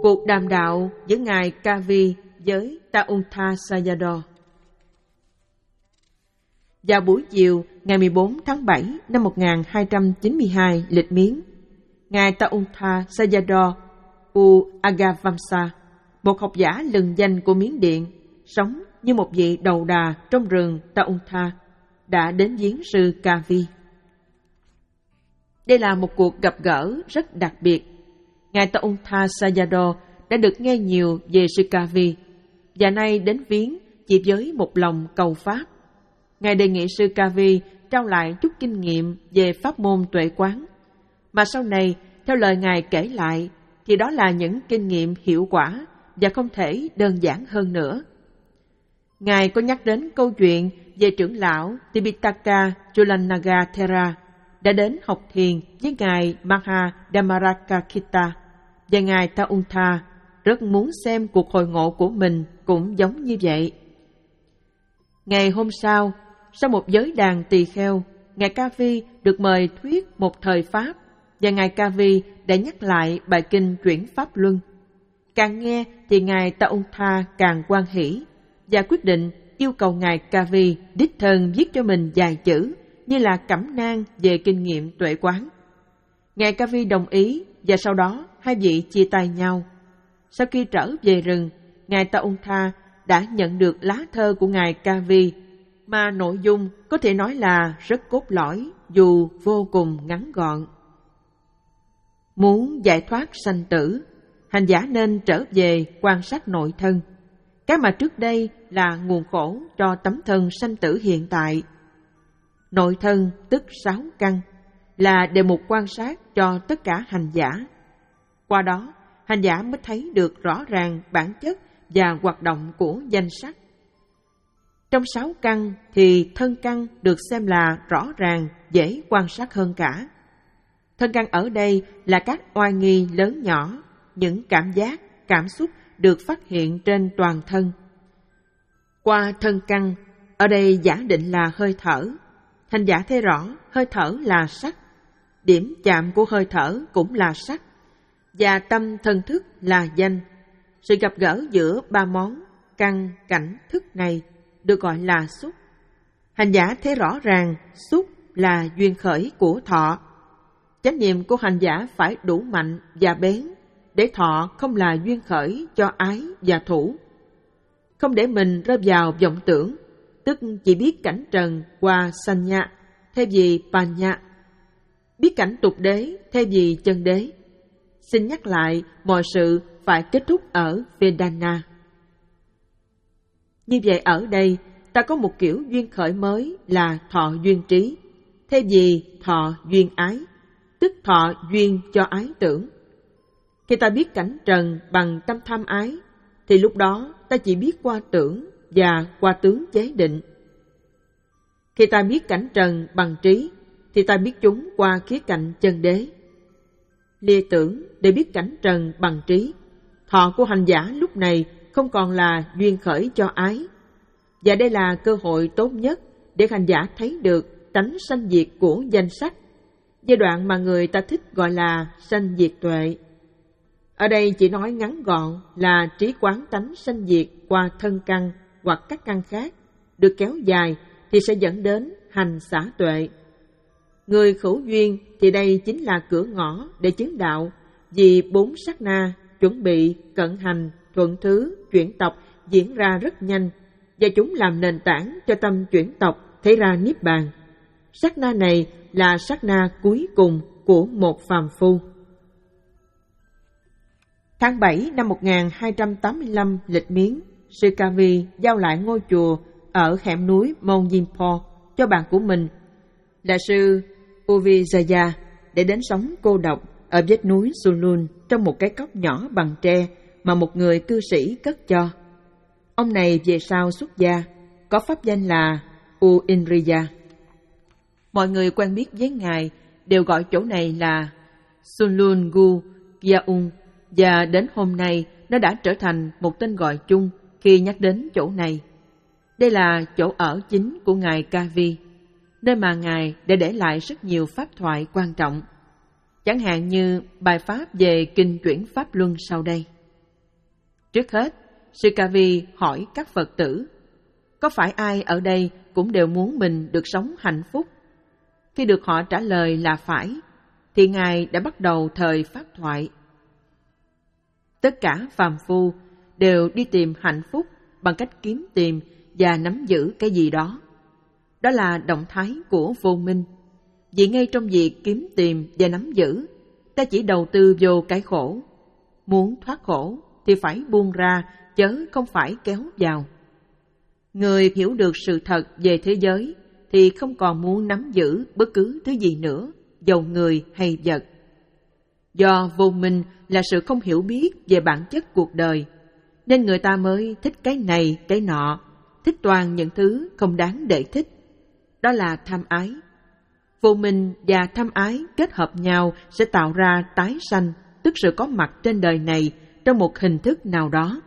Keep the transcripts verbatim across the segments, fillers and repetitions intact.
Cuộc đàm đạo giữa Ngài Kavi với Taunta Sayadaw. Vào buổi chiều ngày mười bốn tháng bảy năm một nghìn hai trăm chín mươi hai lịch miến, Ngài Taunta Sayadaw U Agavamsa, một học giả lừng danh của Miến Điện, sống như một vị đầu đà trong rừng Taunta, đã đến viếng sư Kavi. Đây là một cuộc gặp gỡ rất đặc biệt. Ngài Taunta Sayadaw đã được nghe nhiều về sư Kavi, và nay đến viếng chỉ với một lòng cầu pháp. Ngài đề nghị sư Kavi trao lại chút kinh nghiệm về pháp môn tuệ quán, mà sau này, theo lời Ngài kể lại, thì đó là những kinh nghiệm hiệu quả và không thể đơn giản hơn nữa. Ngài có nhắc đến câu chuyện về trưởng lão Tipitaka Chullanaga đã đến học thiền với Ngài Maha Dhammarakkhita, và Ngài Taunta rất muốn xem cuộc hội ngộ của mình cũng giống như vậy. Ngày hôm sau, sau một giới đàn tỳ kheo, Ngài Kavi được mời thuyết một thời pháp, và Ngài Kavi đã nhắc lại bài kinh Chuyển Pháp Luân. Càng nghe thì Ngài Taunta càng hoan hỷ, và quyết định yêu cầu Ngài Kavi đích thân viết cho mình vài chữ như là cẩm nang về kinh nghiệm tuệ quán. Ngài Kavi đồng ý, và sau đó hai vị chia tay nhau. Sau khi trở về rừng, Ngài Taunta đã nhận được lá thơ của Ngài Kavi, mà nội dung có thể nói là rất cốt lõi dù vô cùng ngắn gọn. Muốn giải thoát sanh tử, hành giả nên trở về quan sát nội thân. Cái mà trước đây là nguồn khổ cho tấm thân sanh tử hiện tại. Nội thân tức sáu căn là đề mục quan sát cho tất cả hành giả. Qua đó, hành giả mới thấy được rõ ràng bản chất và hoạt động của danh sắc. Trong sáu căn thì thân căn được xem là rõ ràng, dễ quan sát hơn cả. Thân căn ở đây là các oai nghi lớn nhỏ, những cảm giác, cảm xúc được phát hiện trên toàn thân. Qua thân căn, ở đây giả định là hơi thở. Hành giả thấy rõ hơi thở là sắc, điểm chạm của hơi thở cũng là sắc, và tâm thân thức là danh. Sự gặp gỡ giữa ba món căn, cảnh, thức này được gọi là xúc. Hành giả thấy rõ ràng xúc là duyên khởi của thọ. Chánh niệm của hành giả phải đủ mạnh và bén để thọ không là duyên khởi cho ái và thủ. Không để mình rơi vào vọng tưởng, tức chỉ biết cảnh trần qua sanya thay vì panya, biết cảnh tục đế thay vì chân đế. Xin nhắc lại, mọi sự phải kết thúc ở Vedana. Như vậy ở đây, ta có một kiểu duyên khởi mới là thọ duyên trí, thay vì thọ duyên ái, tức thọ duyên cho ái tưởng. Khi ta biết cảnh trần bằng tâm tham ái, thì lúc đó ta chỉ biết qua tưởng và qua tướng chế định. Khi ta biết cảnh trần bằng trí, thì ta biết chúng qua khía cạnh chân đế. Lìa tưởng để biết cảnh trần bằng trí, thọ của hành giả lúc này không còn là duyên khởi cho ái. Và đây là cơ hội tốt nhất để hành giả thấy được tánh sanh diệt của danh sắc, giai đoạn mà người ta thích gọi là sanh diệt tuệ. Ở đây chỉ nói ngắn gọn là trí quán tánh sanh diệt qua thân căn hoặc các căn khác, được kéo dài thì sẽ dẫn đến hành xả tuệ. Người khẩu duyên thì đây chính là cửa ngõ để chứng đạo, vì bốn sát na, chuẩn bị, cận hành, thuận thứ, chuyển tộc diễn ra rất nhanh, và chúng làm nền tảng cho tâm chuyển tộc thấy ra niết bàn. Sát na này là sát na cuối cùng của một phàm phu. Tháng bảy năm một nghìn hai trăm tám mươi lăm lịch miến, sư Kavi giao lại ngôi chùa ở hẻm núi Mount Yimpo cho bạn của mình là sư Uvijaya để đến sống cô độc ở vách núi Sulun trong một cái cốc nhỏ bằng tre mà một người cư sĩ cất cho. Ông này về sau xuất gia, có pháp danh là Uindriya. Mọi người quen biết với ngài đều gọi chỗ này là Sulun Gu Yaung, và đến hôm nay nó đã trở thành một tên gọi chung khi nhắc đến chỗ này. Đây là chỗ ở chính của ngài Kavi, nơi mà ngài đã để lại rất nhiều pháp thoại quan trọng, chẳng hạn như bài pháp về kinh Chuyển Pháp Luân sau đây. Trước hết, Sư Ca Vi hỏi các Phật tử, có phải ai ở đây cũng đều muốn mình được sống hạnh phúc? Khi được họ trả lời là phải, thì Ngài đã bắt đầu thời pháp thoại. Tất cả phàm phu đều đi tìm hạnh phúc bằng cách kiếm tìm và nắm giữ cái gì đó. Đó là động thái của vô minh. Vì ngay trong việc kiếm tìm và nắm giữ, ta chỉ đầu tư vô cái khổ. Muốn thoát khổ thì phải buông ra, chớ không phải kéo vào. Người hiểu được sự thật về thế giới thì không còn muốn nắm giữ bất cứ thứ gì nữa, dầu người hay vật. Do vô minh là sự không hiểu biết về bản chất cuộc đời, nên người ta mới thích cái này, cái nọ, thích toàn những thứ không đáng để thích. Đó là tham ái. Vô minh và tham ái kết hợp nhau sẽ tạo ra tái sanh, tức sự có mặt trên đời này trong một hình thức nào đó.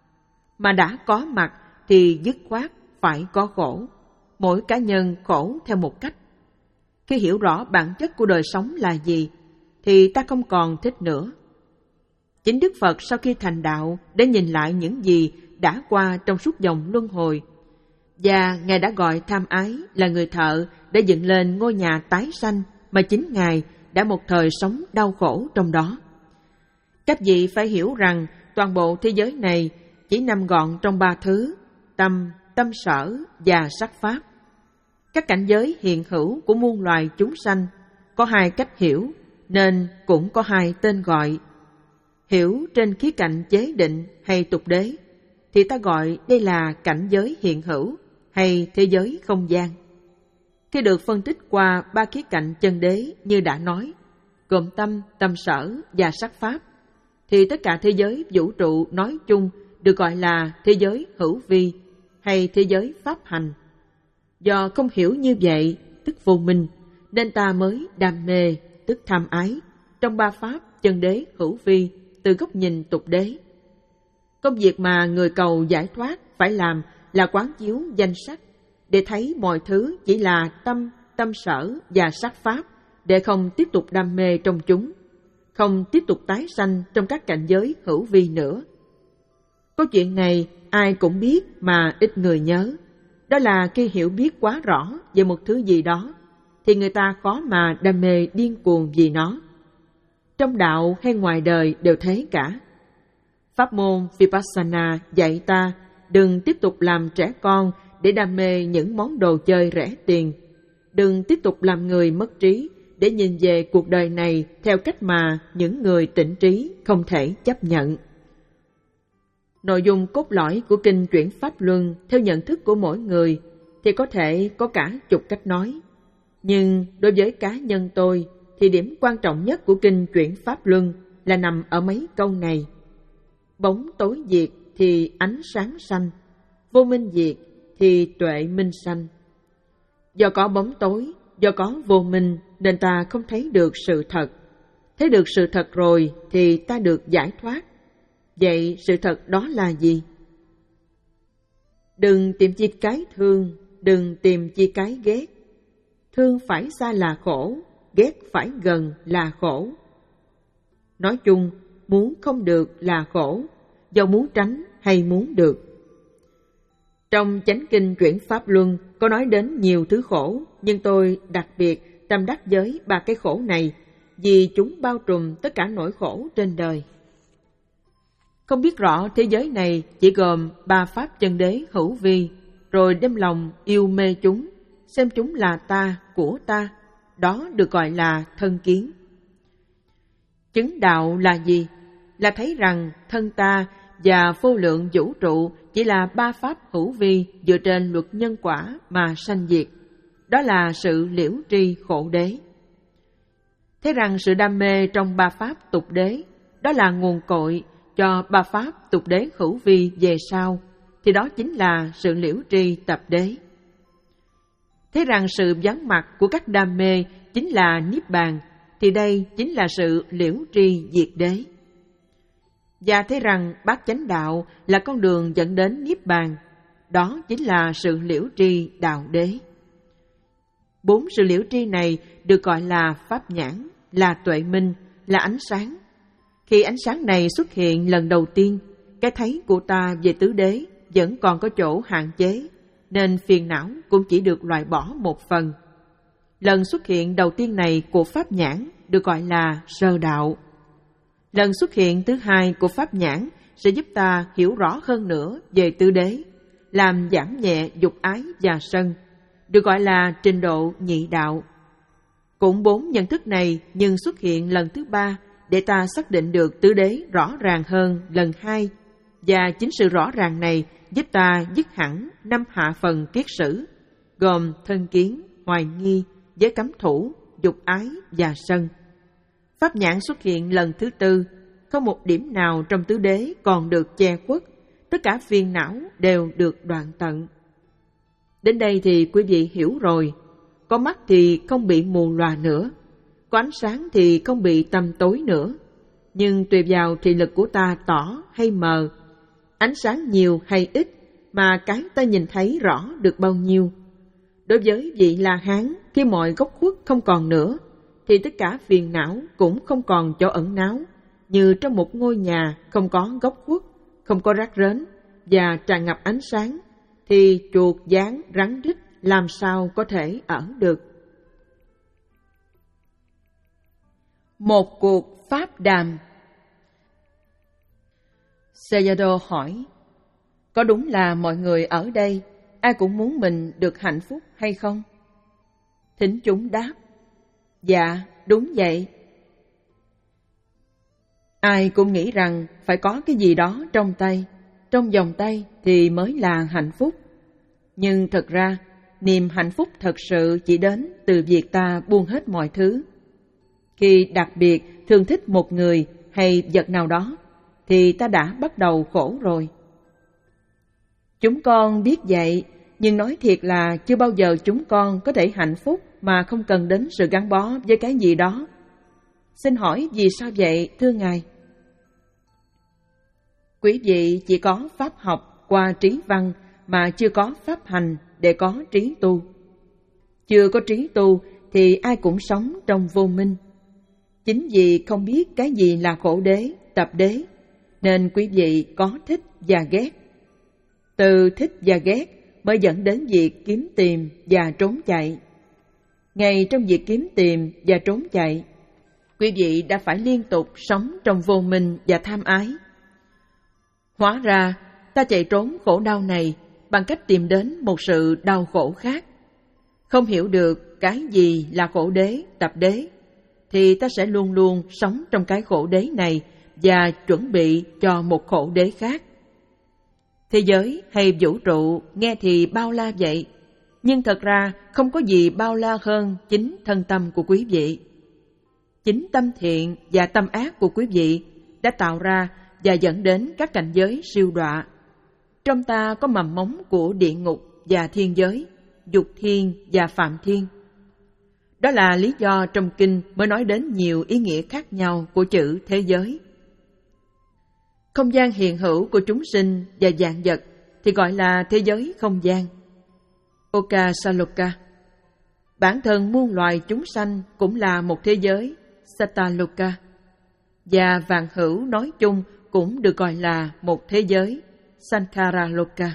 Mà đã có mặt thì dứt khoát phải có khổ. Mỗi cá nhân khổ theo một cách. Khi hiểu rõ bản chất của đời sống là gì, thì ta không còn thích nữa. Chính Đức Phật sau khi thành đạo đã nhìn lại những gì đã qua trong suốt dòng luân hồi, và Ngài đã gọi tham ái là người thợ để dựng lên ngôi nhà tái sanh mà chính Ngài đã một thời sống đau khổ trong đó. Các vị phải hiểu rằng toàn bộ thế giới này chỉ nằm gọn trong ba thứ: tâm, tâm sở và sắc pháp. Các cảnh giới hiện hữu của muôn loài chúng sanh có hai cách hiểu, nên cũng có hai tên gọi. Hiểu trên khía cạnh chế định hay tục đế, thì ta gọi đây là cảnh giới hiện hữu hay thế giới không gian. Khi được phân tích qua ba khía cạnh chân đế như đã nói, gồm tâm, tâm sở và sắc pháp, thì tất cả thế giới vũ trụ nói chung được gọi là thế giới hữu vi hay thế giới pháp hành. Do không hiểu như vậy, tức vô minh, nên ta mới đam mê, tức tham ái, trong ba pháp chân đế hữu vi từ góc nhìn tục đế. Công việc mà người cầu giải thoát phải làm là quán chiếu danh sắc, để thấy mọi thứ chỉ là tâm, tâm sở và sắc pháp, để không tiếp tục đam mê trong chúng, không tiếp tục tái sanh trong các cảnh giới hữu vi nữa. Câu chuyện này ai cũng biết mà ít người nhớ. Đó là khi hiểu biết quá rõ về một thứ gì đó, thì người ta khó mà đam mê điên cuồng vì nó. Trong đạo hay ngoài đời đều thế cả. Pháp môn Vipassana dạy ta đừng tiếp tục làm trẻ con để đam mê những món đồ chơi rẻ tiền. Đừng tiếp tục làm người mất trí để nhìn về cuộc đời này theo cách mà những người tỉnh trí không thể chấp nhận. Nội dung cốt lõi của kinh Chuyển Pháp Luân theo nhận thức của mỗi người thì có thể có cả chục cách nói. Nhưng đối với cá nhân tôi thì điểm quan trọng nhất của kinh Chuyển Pháp Luân là nằm ở mấy câu này. Bóng tối diệt thì ánh sáng sanh, vô minh diệt thì tuệ minh sanh. Do có bóng tối, do có vô minh nên ta không thấy được sự thật. Thấy được sự thật rồi thì ta được giải thoát. Vậy sự thật đó là gì? Đừng tìm chi cái thương, đừng tìm chi cái ghét. Thương phải xa là khổ, ghét phải gần là khổ. Nói chung, muốn không được là khổ, dầu muốn tránh hay muốn được. Trong chánh kinh Chuyển Pháp Luân có nói đến nhiều thứ khổ, nhưng tôi đặc biệt tâm đắc với ba cái khổ này vì chúng bao trùm tất cả nỗi khổ trên đời. Không biết rõ thế giới này chỉ gồm ba pháp chân đế hữu vi, rồi đem lòng yêu mê chúng, xem chúng là ta, của ta, đó được gọi là thân kiến. Chứng đạo là gì? Là thấy rằng thân ta và vô lượng vũ trụ chỉ là ba pháp hữu vi dựa trên luật nhân quả mà sanh diệt. Đó là sự liễu tri khổ đế. Thấy rằng sự đam mê trong ba pháp tục đế, đó là nguồn cội cho ba pháp tục đế hữu vi về sau, thì đó chính là sự liễu tri tập đế. Thấy rằng sự vắng mặt của các đam mê chính là niết bàn, thì đây chính là sự liễu tri diệt đế. Và thấy rằng bát chánh đạo là con đường dẫn đến niết bàn, đó chính là sự liễu tri đạo đế. Bốn sự liễu tri này được gọi là pháp nhãn, là tuệ minh, là ánh sáng. Khi ánh sáng này xuất hiện lần đầu tiên, cái thấy của ta về tứ đế vẫn còn có chỗ hạn chế, nên phiền não cũng chỉ được loại bỏ một phần. Lần xuất hiện đầu tiên này của pháp nhãn được gọi là sơ đạo. Lần xuất hiện thứ hai của pháp nhãn sẽ giúp ta hiểu rõ hơn nữa về tứ đế, làm giảm nhẹ dục ái và sân, được gọi là trình độ nhị đạo. Cũng bốn nhận thức này nhưng xuất hiện lần thứ ba để ta xác định được tứ đế rõ ràng hơn lần hai, và chính sự rõ ràng này giúp ta dứt hẳn năm hạ phần kiết sử, gồm thân kiến, hoài nghi, giới cấm thủ, dục ái và sân. Pháp nhãn xuất hiện lần thứ tư, không một điểm nào trong tứ đế còn được che khuất, tất cả phiền não đều được đoạn tận. Đến đây thì quý vị hiểu rồi, có mắt thì không bị mù lòa nữa, có ánh sáng thì không bị tăm tối nữa, nhưng tùy vào thị lực của ta tỏ hay mờ, ánh sáng nhiều hay ít mà cái ta nhìn thấy rõ được bao nhiêu. Đối với vị La Hán, khi mọi góc khuất không còn nữa, thì tất cả phiền não cũng không còn chỗ ẩn náu, như trong một ngôi nhà không có góc khuất, không có rác rến và tràn ngập ánh sáng, thì chuột, gián, rắn rít làm sao có thể ở được. Một cuộc pháp đàm. Sayadaw hỏi, có đúng là mọi người ở đây ai cũng muốn mình được hạnh phúc hay không? Thính chúng đáp, dạ, đúng vậy. Ai cũng nghĩ rằng phải có cái gì đó trong tay, trong vòng tay thì mới là hạnh phúc. Nhưng thật ra, niềm hạnh phúc thật sự chỉ đến từ việc ta buông hết mọi thứ. Khi đặc biệt thương thích một người hay vật nào đó, thì ta đã bắt đầu khổ rồi. Chúng con biết vậy, nhưng nói thiệt là chưa bao giờ chúng con có thể hạnh phúc mà không cần đến sự gắn bó với cái gì đó. Xin hỏi vì sao vậy, thưa Ngài? Quý vị chỉ có pháp học qua trí văn mà chưa có pháp hành để có trí tu. Chưa có trí tu thì ai cũng sống trong vô minh. Chính vì không biết cái gì là khổ đế, tập đế, nên quý vị có thích và ghét. Từ thích và ghét mới dẫn đến việc kiếm tìm và trốn chạy. Ngay trong việc kiếm tìm và trốn chạy, quý vị đã phải liên tục sống trong vô minh và tham ái. Hóa ra, ta chạy trốn khổ đau này bằng cách tìm đến một sự đau khổ khác. Không hiểu được cái gì là khổ đế, tập đế, thì ta sẽ luôn luôn sống trong cái khổ đế này và chuẩn bị cho một khổ đế khác. Thế giới hay vũ trụ nghe thì bao la vậy, nhưng thật ra không có gì bao la hơn chính thân tâm của quý vị. Chính tâm thiện và tâm ác của quý vị đã tạo ra và dẫn đến các cảnh giới siêu đọa. Trong ta có mầm móng của địa ngục và thiên giới, dục thiên và phạm thiên. Đó là lý do trong kinh mới nói đến nhiều ý nghĩa khác nhau của chữ thế giới. Không gian hiện hữu của chúng sinh và vạn vật thì gọi là thế giới không gian, Okasaloka. Bản thân muôn loài chúng sanh cũng là một thế giới, Sataloka. Và vạn hữu nói chung cũng được gọi là một thế giới, Sankharaloka.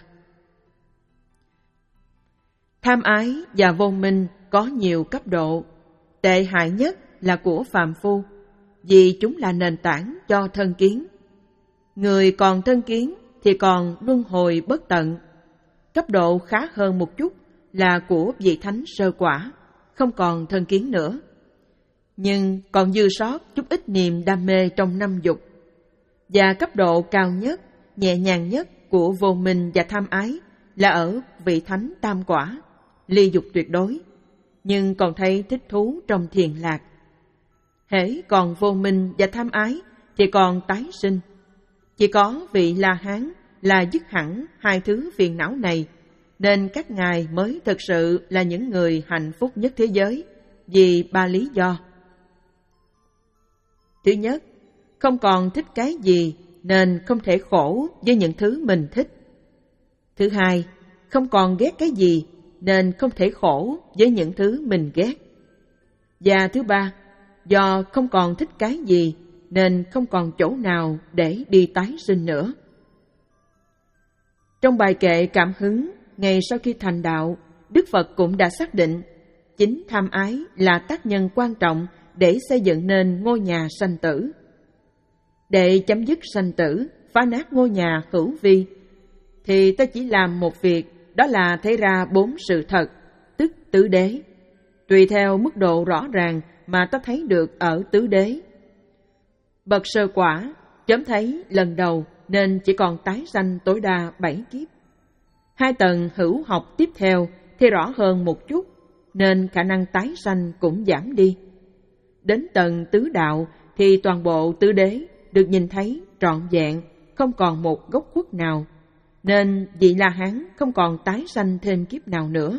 Tham ái và vô minh có nhiều cấp độ. Tệ hại nhất là của phàm phu, vì chúng là nền tảng cho thân kiến. Người còn thân kiến thì còn luân hồi bất tận. Cấp độ khá hơn một chút là của vị thánh sơ quả, không còn thân kiến nữa. Nhưng còn dư sót chút ít niềm đam mê trong năm dục. Và cấp độ cao nhất, nhẹ nhàng nhất của vô minh và tham ái là ở vị thánh tam quả, ly dục tuyệt đối, nhưng còn thấy thích thú trong thiền lạc. Hễ còn vô minh và tham ái thì còn tái sinh. Chỉ có vị La Hán là dứt hẳn hai thứ phiền não này, nên các ngài mới thực sự là những người hạnh phúc nhất thế giới, vì ba lý do. Thứ nhất, không còn thích cái gì nên không thể khổ với những thứ mình thích. Thứ hai, không còn ghét cái gì nên không thể khổ với những thứ mình ghét. Và thứ ba, do không còn thích cái gì nên không còn chỗ nào để đi tái sinh nữa. Trong bài kệ cảm hứng, ngay sau khi thành đạo, Đức Phật cũng đã xác định chính tham ái là tác nhân quan trọng để xây dựng nên ngôi nhà sanh tử. Để chấm dứt sanh tử, phá nát ngôi nhà hữu vi, thì ta chỉ làm một việc, đó là thấy ra bốn sự thật, tức tứ đế. Tùy theo mức độ rõ ràng mà ta thấy được ở tứ đế. Bậc sơ quả, chớm thấy lần đầu nên chỉ còn tái sanh tối đa bảy kiếp. Hai tầng hữu học tiếp theo thì rõ hơn một chút, nên khả năng tái sanh cũng giảm đi. Đến tầng tứ đạo thì toàn bộ tứ đế được nhìn thấy trọn vẹn, không còn một góc khuất nào, nên vị La Hán không còn tái sanh thêm kiếp nào nữa.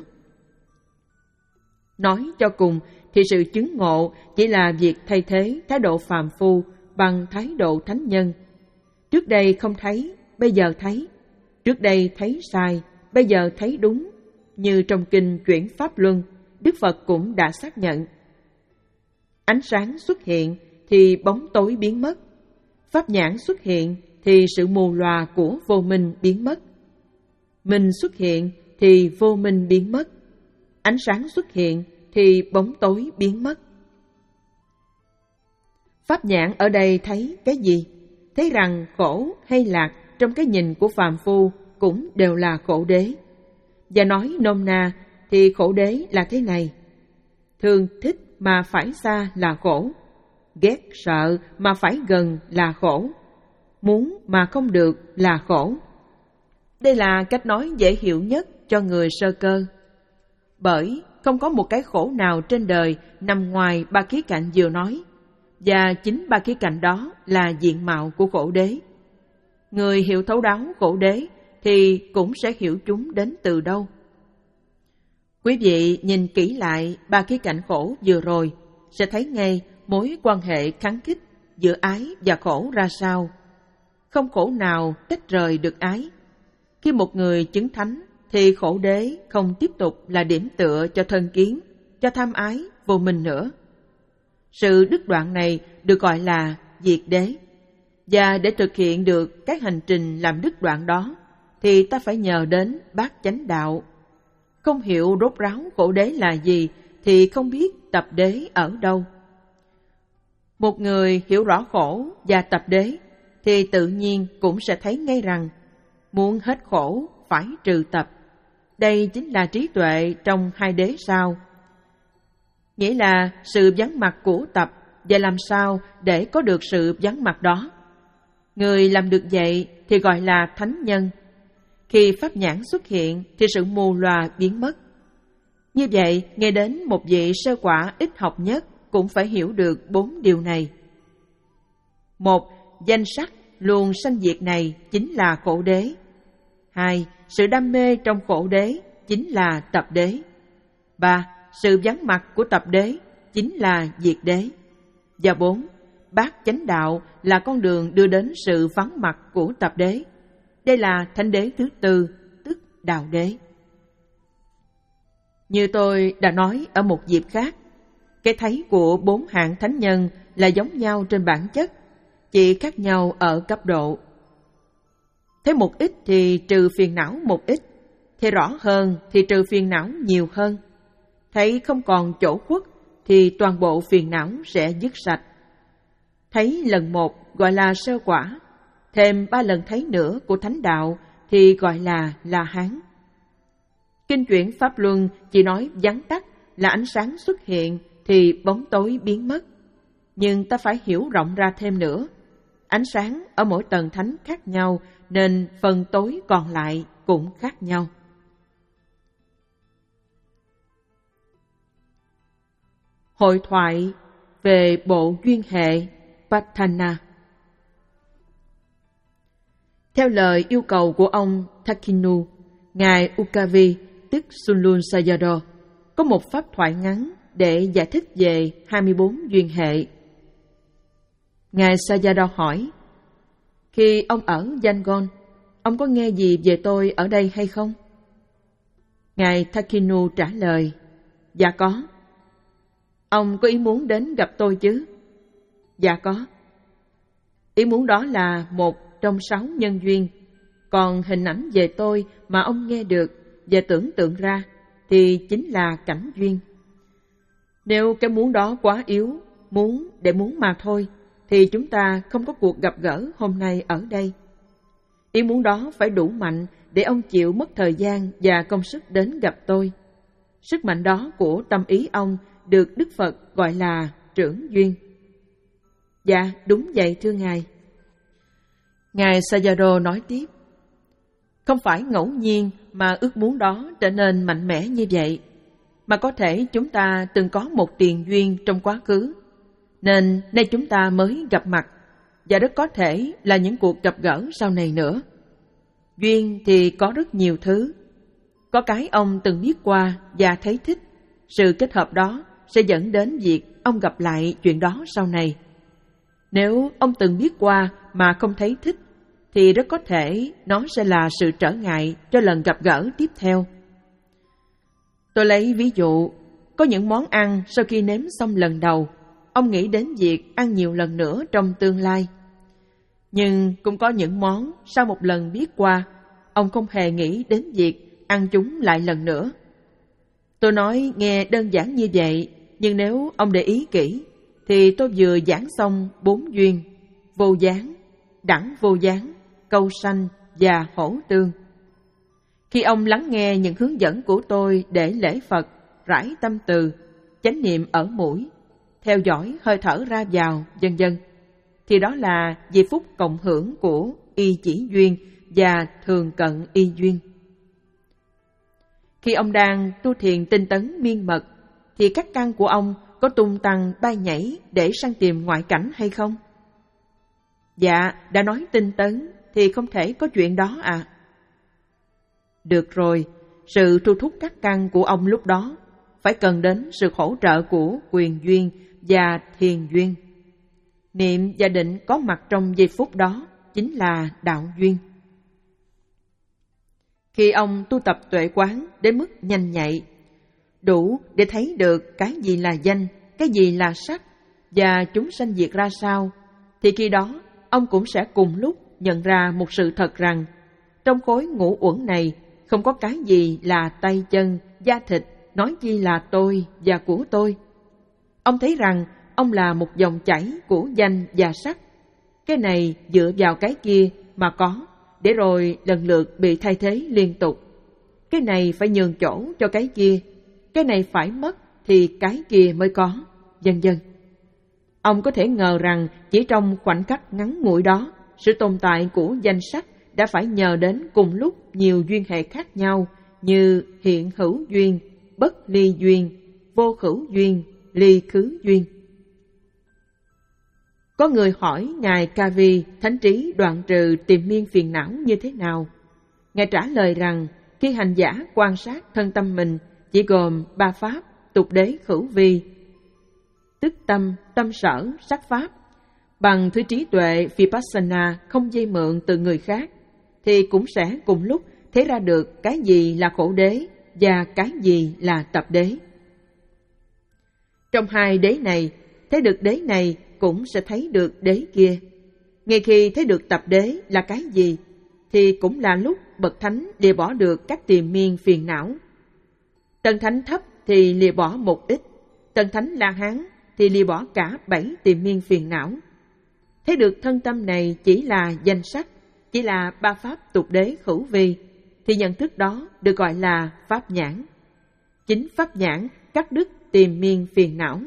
Nói cho cùng thì sự chứng ngộ chỉ là việc thay thế thái độ phàm phu bằng thái độ thánh nhân. Trước đây không thấy, bây giờ thấy. Trước đây thấy sai, bây giờ thấy đúng. Như trong kinh Chuyển Pháp Luân, Đức Phật cũng đã xác nhận. Ánh sáng xuất hiện thì bóng tối biến mất. Pháp nhãn xuất hiện thì sự mù lòa của vô minh biến mất. Minh xuất hiện thì vô minh biến mất. Ánh sáng xuất hiện thì bóng tối biến mất. Pháp nhãn ở đây thấy cái gì? Thấy rằng khổ hay lạc trong cái nhìn của phàm phu cũng đều là khổ đế. Và nói nôm na thì khổ đế là thế này: thương thích mà phải xa là khổ, ghét sợ mà phải gần là khổ, muốn mà không được là khổ. Đây là cách nói dễ hiểu nhất cho người sơ cơ. Bởi không có một cái khổ nào trên đời nằm ngoài ba khía cạnh vừa nói, và chính ba khía cạnh đó là diện mạo của khổ đế. Người hiểu thấu đáo khổ đế thì cũng sẽ hiểu chúng đến từ đâu. Quý vị nhìn kỹ lại ba khía cạnh khổ vừa rồi, sẽ thấy ngay mối quan hệ khăng khít giữa ái và khổ ra sao. Không khổ nào tách rời được ái. Khi một người chứng thánh thì khổ đế không tiếp tục là điểm tựa cho thân kiến, cho tham ái, vô minh nữa. Sự đứt đoạn này được gọi là diệt đế. Và để thực hiện được các hành trình làm đứt đoạn đó, thì ta phải nhờ đến bát chánh đạo. Không hiểu rốt ráo khổ đế là gì, thì không biết tập đế ở đâu. Một người hiểu rõ khổ và tập đế, thì tự nhiên cũng sẽ thấy ngay rằng muốn hết khổ phải trừ tập. Đây chính là trí tuệ trong hai đế sau. Nghĩa là sự vắng mặt của tập và làm sao để có được sự vắng mặt đó. Người làm được vậy thì gọi là thánh nhân. Khi pháp nhãn xuất hiện thì sự mù lòa biến mất. Như vậy, nghe đến một vị sơ quả ít học nhất cũng phải hiểu được bốn điều này. Một, danh sắc luôn sanh diệt này chính là khổ đế. Hai, sự đam mê trong khổ đế chính là tập đế. Ba, sự vắng mặt của tập đế chính là diệt đế. Và bốn, bát chánh đạo là con đường đưa đến sự vắng mặt của tập đế. Đây là thánh đế thứ tư, tức đạo đế. Như tôi đã nói ở một dịp khác, cái thấy của bốn hạng thánh nhân là giống nhau trên bản chất, chỉ khác nhau ở cấp độ. Thấy một ít thì trừ phiền não một ít, thấy rõ hơn thì trừ phiền não nhiều hơn. Thấy không còn chỗ khuất thì toàn bộ phiền não sẽ dứt sạch. Thấy lần một gọi là sơ quả, thêm ba lần thấy nữa của thánh đạo thì gọi là La Hán. Kinh Chuyển Pháp Luân chỉ nói vắn tắt là ánh sáng xuất hiện thì bóng tối biến mất. Nhưng ta phải hiểu rộng ra thêm nữa. Ánh sáng ở mỗi tầng thánh khác nhau nên phần tối còn lại cũng khác nhau. Hội thoại về bộ duyên hệ Patthana. Theo lời yêu cầu của ông Thakinu, Ngài Ukavi, tức Sunlun Sayadaw, có một pháp thoại ngắn để giải thích về hai mươi bốn duyên hệ. Ngài Sayadaw hỏi, khi ông ở Yangon, ông có nghe gì về tôi ở đây hay không? Ngài Thakinu trả lời, dạ có. Ông có ý muốn đến gặp tôi chứ? Dạ có. Ý muốn đó là một trong sáu nhân duyên. Còn hình ảnh về tôi mà ông nghe được và tưởng tượng ra thì chính là cảnh duyên. Nếu cái muốn đó quá yếu, muốn để muốn mà thôi, thì chúng ta không có cuộc gặp gỡ hôm nay ở đây. Ý muốn đó phải đủ mạnh để ông chịu mất thời gian và công sức đến gặp tôi. Sức mạnh đó của tâm ý ông được Đức Phật gọi là trưởng duyên. Dạ, đúng vậy thưa Ngài. Ngài Sayadaw nói tiếp, không phải ngẫu nhiên mà ước muốn đó trở nên mạnh mẽ như vậy, mà có thể chúng ta từng có một tiền duyên trong quá khứ, nên nay chúng ta mới gặp mặt, và rất có thể là những cuộc gặp gỡ sau này nữa. Duyên thì có rất nhiều thứ. Có cái ông từng biết qua và thấy thích, sự kết hợp đó sẽ dẫn đến việc ông gặp lại chuyện đó sau này. Nếu ông từng biết qua mà không thấy thích, thì rất có thể nó sẽ là sự trở ngại cho lần gặp gỡ tiếp theo. Tôi lấy ví dụ, có những món ăn sau khi nếm xong lần đầu, ông nghĩ đến việc ăn nhiều lần nữa trong tương lai. Nhưng cũng có những món sau một lần biết qua, ông không hề nghĩ đến việc ăn chúng lại lần nữa. Tôi nói nghe đơn giản như vậy, nhưng nếu ông để ý kỹ, thì tôi vừa giảng xong bốn duyên: vô gián, đẳng vô gián, câu sanh và hổ tương. Khi ông lắng nghe những hướng dẫn của tôi để lễ Phật, rải tâm từ, chánh niệm ở mũi, theo dõi hơi thở ra vào, vân vân, thì đó là giây phút cộng hưởng của y chỉ duyên và thường cận y duyên. Khi ông đang tu thiền tinh tấn miên mật, thì các căn của ông có tung tăng bay nhảy để săn tìm ngoại cảnh hay không? Dạ, đã nói tinh tấn thì không thể có chuyện đó à. Được rồi, sự thu thúc các căn của ông lúc đó phải cần đến sự hỗ trợ của quyền duyên và thiền duyên. Niệm và định có mặt trong giây phút đó chính là đạo duyên. Khi ông tu tập tuệ quán đến mức nhanh nhạy, đủ để thấy được cái gì là danh, cái gì là sắc và chúng sanh diệt ra sao, thì khi đó ông cũng sẽ cùng lúc nhận ra một sự thật rằng trong khối ngũ uẩn này không có cái gì là tay chân, da thịt, nói chi là tôi và của tôi. Ông thấy rằng ông là một dòng chảy của danh và sắc. Cái này dựa vào cái kia mà có, để rồi lần lượt bị thay thế liên tục. Cái này phải nhường chỗ cho cái kia, cái này phải mất thì cái kia mới có, vân vân. Ông có thể ngờ rằng chỉ trong khoảnh khắc ngắn ngủi đó, sự tồn tại của danh sắc đã phải nhờ đến cùng lúc nhiều duyên hệ khác nhau như hiện hữu duyên, bất ly duyên, vô hữu duyên, ly khứ duyên. Có người hỏi Ngài Kavi thánh trí đoạn trừ tìm miên phiền não như thế nào? Ngài trả lời rằng khi hành giả quan sát thân tâm mình chỉ gồm ba pháp tục đế khửu vi, tức tâm, tâm sở, sắc pháp, bằng thứ trí tuệ Vipassana không dây mượn từ người khác, thì cũng sẽ cùng lúc thấy ra được cái gì là khổ đế và cái gì là tập đế. Trong hai đế này, thấy được đế này cũng sẽ thấy được đế kia. Ngay khi thấy được tập đế là cái gì, thì cũng là lúc bậc thánh lìa bỏ được các triền miên phiền não. Tầng thánh thấp thì lìa bỏ một ít, tầng thánh La Hán thì lìa bỏ cả bảy triền miên phiền não. Thấy được thân tâm này chỉ là danh sắc, chỉ là ba pháp tục đế khửu vi, thì nhận thức đó được gọi là pháp nhãn. Chính pháp nhãn cắt đứt triền miên phiền não.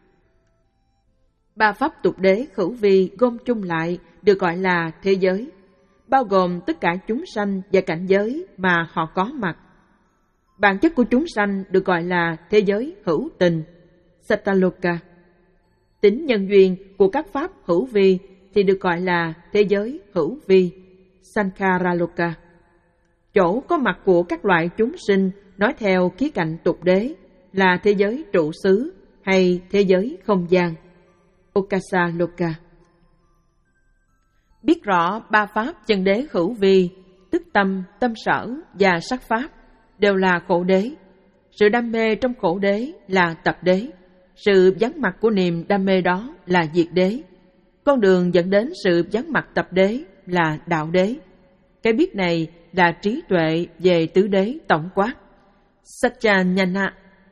Ba pháp tục đế khửu vi gom chung lại được gọi là thế giới, bao gồm tất cả chúng sanh và cảnh giới mà họ có mặt. Bản chất của chúng sanh được gọi là thế giới hữu tình, Sattaloka. Tính nhân duyên của các pháp hữu vi thì được gọi là thế giới hữu vi, Sankharaloka. Chỗ có mặt của các loại chúng sinh nói theo khía cạnh tục đế là thế giới trụ xứ hay thế giới không gian, Okasaloka. Biết rõ ba pháp chân đế hữu vi, tức tâm, tâm sở và sắc pháp đều là khổ đế. Sự đam mê trong khổ đế là tập đế. Sự vắng mặt của niềm đam mê đó là diệt đế. Con đường dẫn đến sự vắng mặt tập đế là đạo đế. Cái biết này là trí tuệ về tứ đế tổng quát, Satchanyana.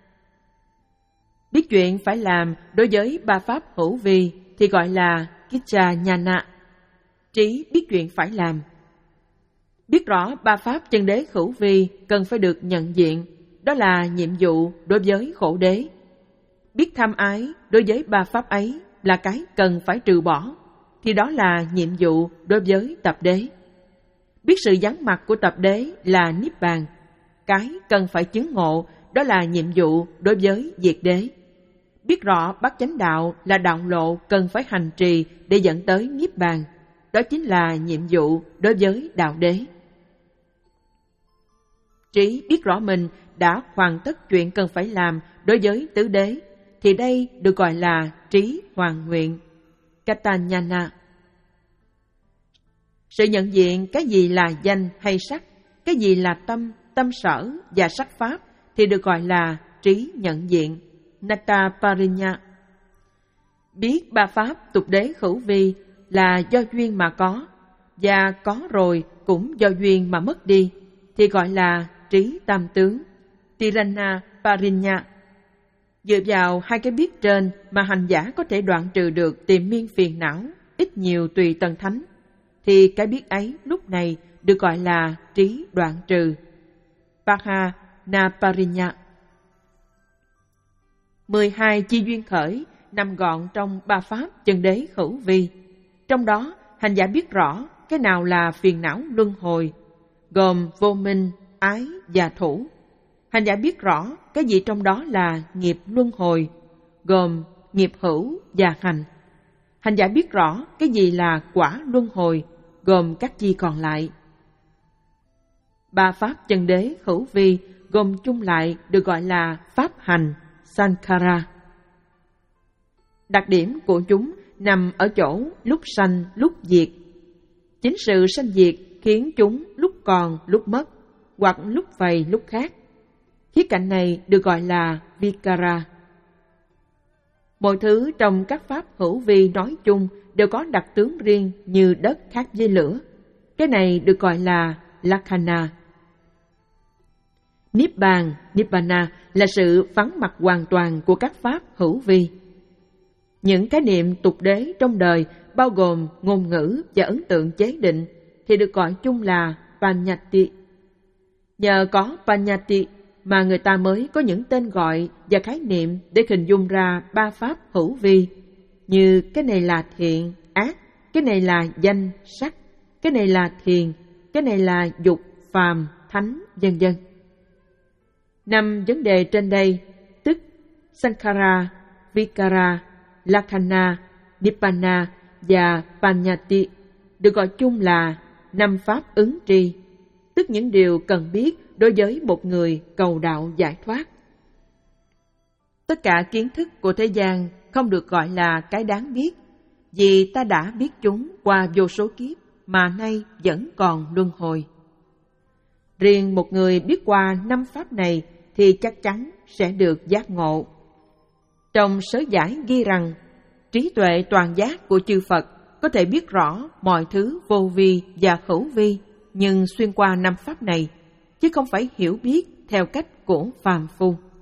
Biết chuyện phải làm đối với ba pháp hữu vi thì gọi là Kichanyana, trí biết chuyện phải làm. Biết rõ ba pháp chân đế hữu vi cần phải được nhận diện, đó là nhiệm vụ đối với khổ đế. Biết tham ái đối với ba pháp ấy là cái cần phải trừ bỏ, thì đó là nhiệm vụ đối với tập đế. Biết sự vắng mặt của tập đế là niết bàn, cái cần phải chứng ngộ, đó là nhiệm vụ đối với diệt đế. Biết rõ bát chánh đạo là đạo lộ cần phải hành trì để dẫn tới niết bàn, đó chính là nhiệm vụ đối với đạo đế. Trí biết rõ mình đã hoàn tất chuyện cần phải làm đối với tứ đế, thì đây được gọi là trí hoàn nguyện, Katanyana. Sự nhận diện cái gì là danh hay sắc, cái gì là tâm, tâm sở và sắc pháp thì được gọi là trí nhận diện, Nataparinya. Biết ba pháp tục đế hữu vi là do duyên mà có, và có rồi cũng do duyên mà mất đi, thì gọi là trí tam tướng, Tirana Parinya. Dựa vào hai cái biết trên mà hành giả có thể đoạn trừ được tiềm miên phiền não, ít nhiều tùy tầng thánh, thì cái biết ấy lúc này được gọi là trí đoạn trừ, Pahanaparinya. Mười hai chi duyên khởi nằm gọn trong ba pháp chân đế hữu vi. Trong đó, hành giả biết rõ cái nào là phiền não luân hồi, gồm vô minh, ái và thủ. Hành giả biết rõ cái gì trong đó là nghiệp luân hồi, gồm nghiệp hữu và hành. Hành giả biết rõ cái gì là quả luân hồi, gồm các chi còn lại. Ba pháp chân đế hữu vi gồm chung lại được gọi là pháp hành, Sankhara. Đặc điểm của chúng nằm ở chỗ lúc sanh lúc diệt. Chính sự sanh diệt khiến chúng lúc còn lúc mất, hoặc lúc vầy lúc khác. Khía cạnh này được gọi là Vikara. Mọi thứ trong các pháp hữu vi nói chung đều có đặc tướng riêng như đất khác với lửa. Cái này được gọi là Lakkhana. Niết bàn, Nibbana là sự vắng mặt hoàn toàn của các pháp hữu vi. Những cái niệm tục đế trong đời bao gồm ngôn ngữ và ấn tượng chế định thì được gọi chung là Panyati. Nhờ có Panyati mà người ta mới có những tên gọi và khái niệm để hình dung ra ba pháp hữu vi, như cái này là thiện, ác, cái này là danh, sắc, cái này là thiền, cái này là dục, phàm, thánh, vân vân. Năm vấn đề trên đây, tức Sankhara, Vikara, Lakkhana, Nibbana và Panyati, được gọi chung là năm pháp ứng tri, tức những điều cần biết đối với một người cầu đạo giải thoát. Tất cả kiến thức của thế gian không được gọi là cái đáng biết, vì ta đã biết chúng qua vô số kiếp mà nay vẫn còn luân hồi. Riêng một người biết qua năm pháp này thì chắc chắn sẽ được giác ngộ. Trong sớ giải ghi rằng, trí tuệ toàn giác của chư Phật có thể biết rõ mọi thứ vô vi và hữu vi, nhưng xuyên qua năm pháp này, chứ không phải hiểu biết theo cách của phàm phu.